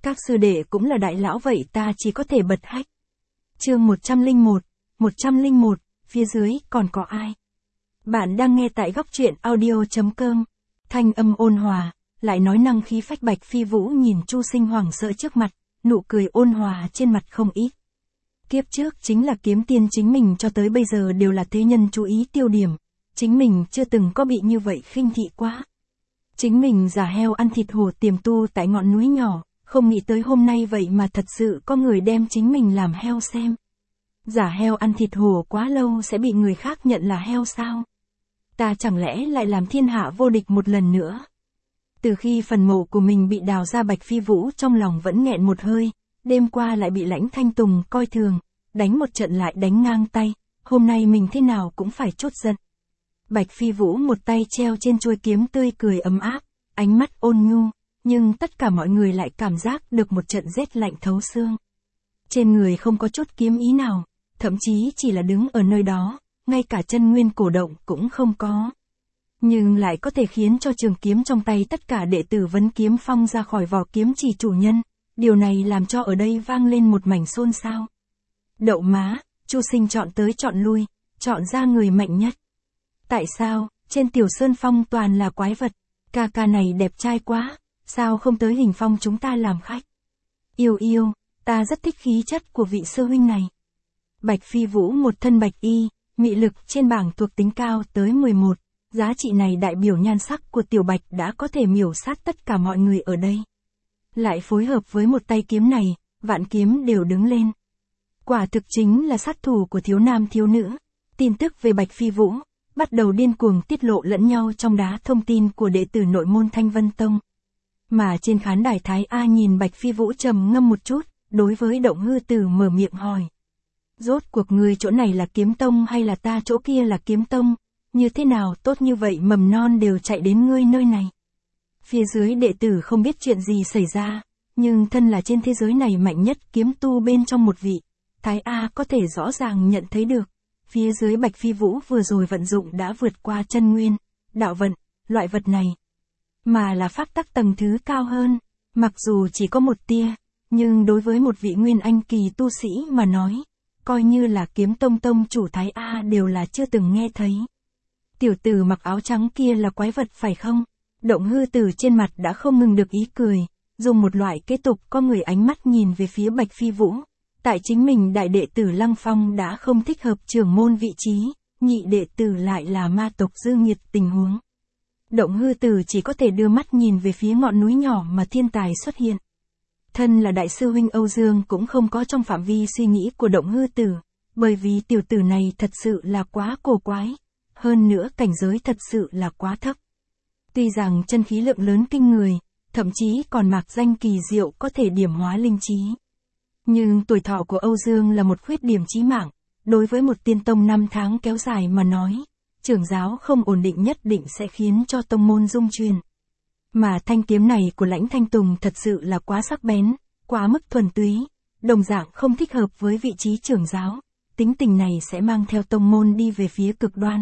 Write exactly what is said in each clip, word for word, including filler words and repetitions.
Các sư đệ cũng là đại lão vậy ta chỉ có thể bật hách. Chương một trăm lẻ một, một trăm lẻ một, phía dưới còn có ai? Bạn đang nghe tại góc truyện audio chấm com. Thanh âm ôn hòa, lại nói năng khí phách Bạch Phi Vũ nhìn Chu Sinh hoảng sợ trước mặt, nụ cười ôn hòa trên mặt không ít. Kiếp trước chính là kiếm tiên chính mình cho tới bây giờ đều là thế nhân chú ý tiêu điểm, chính mình chưa từng có bị như vậy khinh thị quá. Chính mình giả heo ăn thịt hổ tiềm tu tại ngọn núi nhỏ, không nghĩ tới hôm nay vậy mà thật sự có người đem chính mình làm heo xem. Giả heo ăn thịt hổ quá lâu sẽ bị người khác nhận là heo sao? Ta chẳng lẽ lại làm thiên hạ vô địch một lần nữa? Từ khi phần mộ của mình bị đào ra, Bạch Phi Vũ trong lòng vẫn nghẹn một hơi, đêm qua lại bị Lãnh Thanh Tùng coi thường, đánh một trận lại đánh ngang tay, hôm nay mình thế nào cũng phải trút giận. Bạch Phi Vũ một tay treo trên chuôi kiếm tươi cười ấm áp, ánh mắt ôn nhu, nhưng tất cả mọi người lại cảm giác được một trận rét lạnh thấu xương. Trên người không có chút kiếm ý nào, thậm chí chỉ là đứng ở nơi đó, ngay cả chân nguyên cổ động cũng không có. Nhưng lại có thể khiến cho trường kiếm trong tay tất cả đệ tử Vấn Kiếm Phong ra khỏi vỏ kiếm chỉ chủ nhân, điều này làm cho ở đây vang lên một mảnh xôn xao. Đậu má, Chu Sinh chọn tới chọn lui, chọn ra người mạnh nhất. Tại sao, trên Tiểu Sơn Phong toàn là quái vật, ca ca này đẹp trai quá, sao không tới Hình Phong chúng ta làm khách? Yêu yêu, ta rất thích khí chất của vị sư huynh này. Bạch Phi Vũ một thân bạch y, mị lực trên bảng thuộc tính cao tới mười một, giá trị này đại biểu nhan sắc của Tiểu Bạch đã có thể miểu sát tất cả mọi người ở đây. Lại phối hợp với một tay kiếm này, vạn kiếm đều đứng lên. Quả thực chính là sát thủ của thiếu nam thiếu nữ. Tin tức về Bạch Phi Vũ bắt đầu điên cuồng tiết lộ lẫn nhau trong đá thông tin của đệ tử nội môn Thanh Vân Tông. Mà trên khán đài Thái A nhìn Bạch Phi Vũ trầm ngâm một chút, đối với Động Hư Tử mở miệng hỏi. Rốt cuộc ngươi chỗ này là kiếm tông hay là ta chỗ kia là kiếm tông, như thế nào tốt như vậy mầm non đều chạy đến ngươi nơi này. Phía dưới đệ tử không biết chuyện gì xảy ra, nhưng thân là trên thế giới này mạnh nhất kiếm tu bên trong một vị, Thái A có thể rõ ràng nhận thấy được. Phía dưới Bạch Phi Vũ vừa rồi vận dụng đã vượt qua chân nguyên, đạo vận, loại vật này. Mà là pháp tắc tầng thứ cao hơn, mặc dù chỉ có một tia, nhưng đối với một vị nguyên anh kỳ tu sĩ mà nói, coi như là kiếm tông tông chủ Thái A đều là chưa từng nghe thấy. Tiểu tử mặc áo trắng kia là quái vật phải không? Động Hư Tử trên mặt đã không ngừng được ý cười, dùng một loại kế tục có người ánh mắt nhìn về phía Bạch Phi Vũ. Tại chính mình đại đệ tử Lăng Phong đã không thích hợp trưởng môn vị trí, nhị đệ tử lại là ma tộc dư nghiệt tình huống. Động Hư Tử chỉ có thể đưa mắt nhìn về phía ngọn núi nhỏ mà thiên tài xuất hiện. Thân là đại sư huynh Âu Dương cũng không có trong phạm vi suy nghĩ của Động Hư Tử, bởi vì tiểu tử này thật sự là quá cổ quái, hơn nữa cảnh giới thật sự là quá thấp. Tuy rằng chân khí lượng lớn kinh người, thậm chí còn mạc danh kỳ diệu có thể điểm hóa linh trí. Nhưng tuổi thọ của Âu Dương là một khuyết điểm chí mạng, đối với một tiên tông năm tháng kéo dài mà nói, trưởng giáo không ổn định nhất định sẽ khiến cho tông môn rung chuyển. Mà thanh kiếm này của Lãnh Thanh Tùng thật sự là quá sắc bén, quá mức thuần túy, đồng dạng không thích hợp với vị trí trưởng giáo, tính tình này sẽ mang theo tông môn đi về phía cực đoan.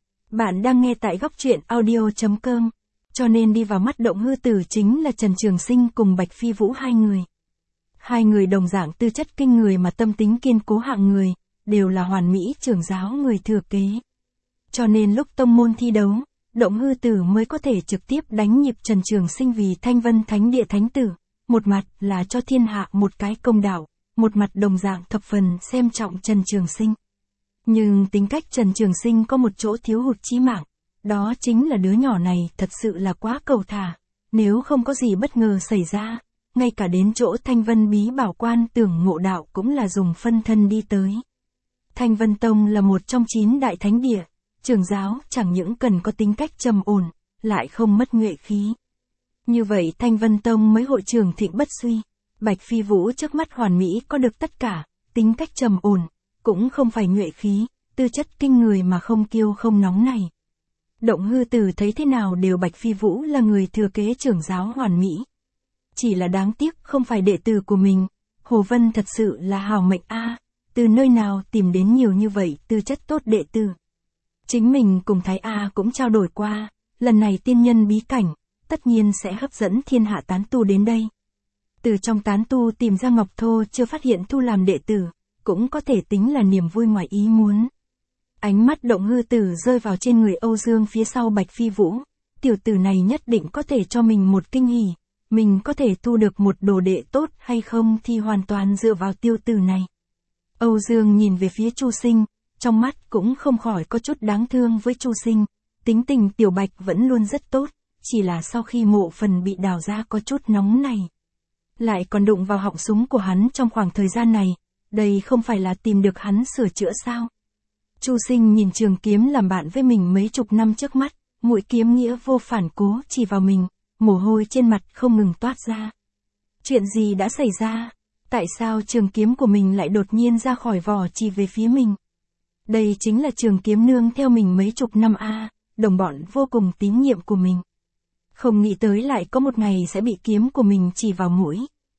Bạn đang nghe tại góc truyện audio chấm com, cho nên đi vào mắt Động Hư Tử chính là Trần Trường Sinh cùng Bạch Phi Vũ hai người. Hai người đồng dạng tư chất kinh người mà tâm tính kiên cố hạng người, đều là hoàn mỹ trưởng giáo người thừa kế. Cho nên lúc tông môn thi đấu, Động Hư Tử mới có thể trực tiếp đánh nhịp Trần Trường Sinh vì Thanh Vân Thánh Địa Thánh Tử, một mặt là cho thiên hạ một cái công đạo, một mặt đồng dạng thập phần xem trọng Trần Trường Sinh. Nhưng tính cách Trần Trường Sinh có một chỗ thiếu hụt chí mạng, đó chính là đứa nhỏ này thật sự là quá cầu thả, nếu không có gì bất ngờ xảy ra, ngay cả đến chỗ Thanh Vân Bí Bảo Quan tưởng ngộ đạo cũng là dùng phân thân đi tới. Thanh Vân Tông là một trong chín đại thánh địa, trưởng giáo chẳng những cần có tính cách trầm ổn, lại không mất nhuệ khí. Như vậy Thanh Vân Tông mới hội trưởng thịnh bất suy. Bạch Phi Vũ trước mắt hoàn mỹ có được tất cả, tính cách trầm ổn, cũng không phải nhuệ khí, tư chất kinh người mà không kiêu không nóng này. Động Hư Tử thấy thế nào đều Bạch Phi Vũ là người thừa kế trưởng giáo hoàn mỹ. Chỉ là đáng tiếc không phải đệ tử của mình, Hồ Vân thật sự là hào mệnh a, từ nơi nào tìm đến nhiều như vậy tư chất tốt đệ tử. Chính mình cùng Thái A cũng trao đổi qua, lần này tiên nhân bí cảnh, tất nhiên sẽ hấp dẫn thiên hạ tán tu đến đây. Từ trong tán tu tìm ra Ngọc Thô chưa phát hiện thu làm đệ tử, cũng có thể tính là niềm vui ngoài ý muốn. Ánh mắt Động Hư Tử rơi vào trên người Âu Dương phía sau Bạch Phi Vũ, tiểu tử này nhất định có thể cho mình một kinh hỉ, mình có thể thu được một đồ đệ tốt hay không thì hoàn toàn dựa vào tiêu tử này. Âu Dương nhìn về phía Chu Sinh, trong mắt cũng không khỏi có chút đáng thương với Chu Sinh, tính tình Tiểu Bạch vẫn luôn rất tốt, chỉ là sau khi mộ phần bị đào ra có chút nóng này. Lại còn đụng vào họng súng của hắn trong khoảng thời gian này, đây không phải là tìm được hắn sửa chữa sao? Chu Sinh nhìn trường kiếm làm bạn với mình mấy chục năm trước mắt, mũi kiếm nghĩa vô phản cố chỉ vào mình, mồ hôi trên mặt không ngừng toát ra. Chuyện gì đã xảy ra? Tại sao trường kiếm của mình lại đột nhiên ra khỏi vỏ chỉ về phía mình? Đây chính là trường kiếm nương theo mình mấy chục năm a, à, đồng bọn vô cùng tín nhiệm của mình. Không nghĩ tới lại có một ngày sẽ bị kiếm của mình chỉ vào mũi.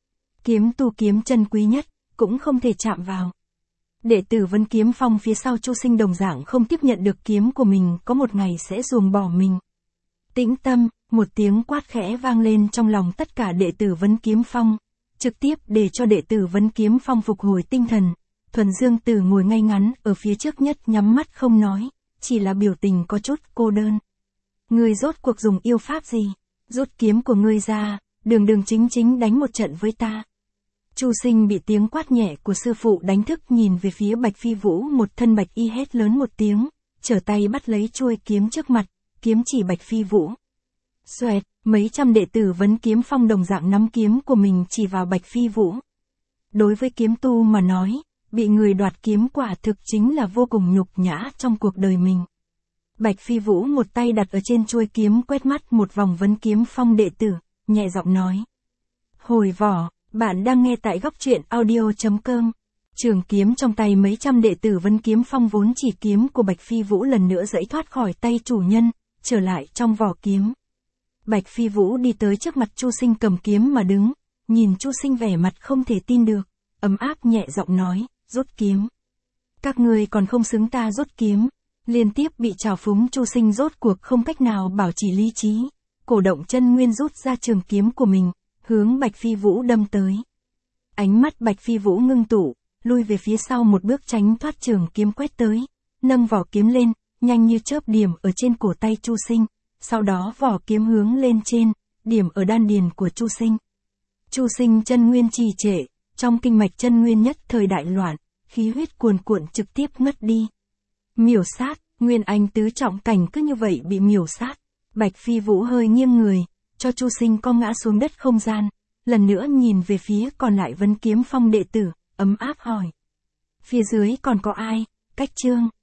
Kiếm tu kiếm chân quý nhất, cũng không thể chạm vào. Đệ tử Vân Kiếm Phong phía sau Chu Sinh đồng dạng không tiếp nhận được kiếm của mình có một ngày sẽ ruồng bỏ mình. Tĩnh tâm, một tiếng quát khẽ vang lên trong lòng tất cả đệ tử Vân Kiếm Phong, trực tiếp để cho đệ tử Vân Kiếm Phong phục hồi tinh thần. Thuần Dương Tử ngồi ngay ngắn ở phía trước nhất nhắm mắt không nói, chỉ là biểu tình có chút cô đơn. Ngươi rốt cuộc dùng yêu pháp gì? Rút kiếm của ngươi ra, đường đường chính chính đánh một trận với ta. Chu Sinh bị tiếng quát nhẹ của sư phụ đánh thức, nhìn về phía Bạch Phi Vũ, một thân bạch y hét lớn một tiếng, trở tay bắt lấy chuôi kiếm trước mặt, kiếm chỉ Bạch Phi Vũ. Xoẹt, mấy trăm đệ tử Vấn Kiếm Phong đồng dạng nắm kiếm của mình chỉ vào Bạch Phi Vũ. Đối với kiếm tu mà nói, bị người đoạt kiếm quả thực chính là vô cùng nhục nhã trong cuộc đời mình. Bạch Phi Vũ một tay đặt ở trên chuôi kiếm, quét mắt một vòng Vấn Kiếm Phong đệ tử, nhẹ giọng nói. Hồi vỏ, bạn đang nghe tại góc truyện audio chấm com. Trường kiếm trong tay mấy trăm đệ tử Vân Kiếm Phong vốn chỉ kiếm của Bạch Phi Vũ lần nữa giãy thoát khỏi tay chủ nhân, trở lại trong vỏ kiếm. Bạch Phi Vũ đi tới trước mặt Chu Sinh cầm kiếm mà đứng, nhìn Chu Sinh vẻ mặt không thể tin được, ấm áp nhẹ giọng nói, rút kiếm. Các ngươi còn không xứng ta rút kiếm. Liên tiếp bị trào phúng, Chu Sinh rốt cuộc không cách nào bảo trì lý trí, cổ động chân nguyên rút ra trường kiếm của mình, hướng Bạch Phi Vũ đâm tới. Ánh mắt Bạch Phi Vũ ngưng tụ, lui về phía sau một bước tránh thoát trường kiếm quét tới, nâng vỏ kiếm lên, nhanh như chớp điểm ở trên cổ tay Chu Sinh, sau đó vỏ kiếm hướng lên trên, điểm ở đan điền của Chu Sinh. Chu Sinh chân nguyên trì trệ, trong kinh mạch chân nguyên nhất thời đại loạn, khí huyết cuồn cuộn trực tiếp ngất đi. Miểu sát, Nguyên Anh tứ trọng cảnh cứ như vậy bị miểu sát. Bạch Phi Vũ hơi nghiêng người, cho Chu Sinh co ngã xuống đất không gian, lần nữa nhìn về phía còn lại Vân Kiếm Phong đệ tử, ấm áp hỏi. Phía dưới còn có ai? Cách Trương.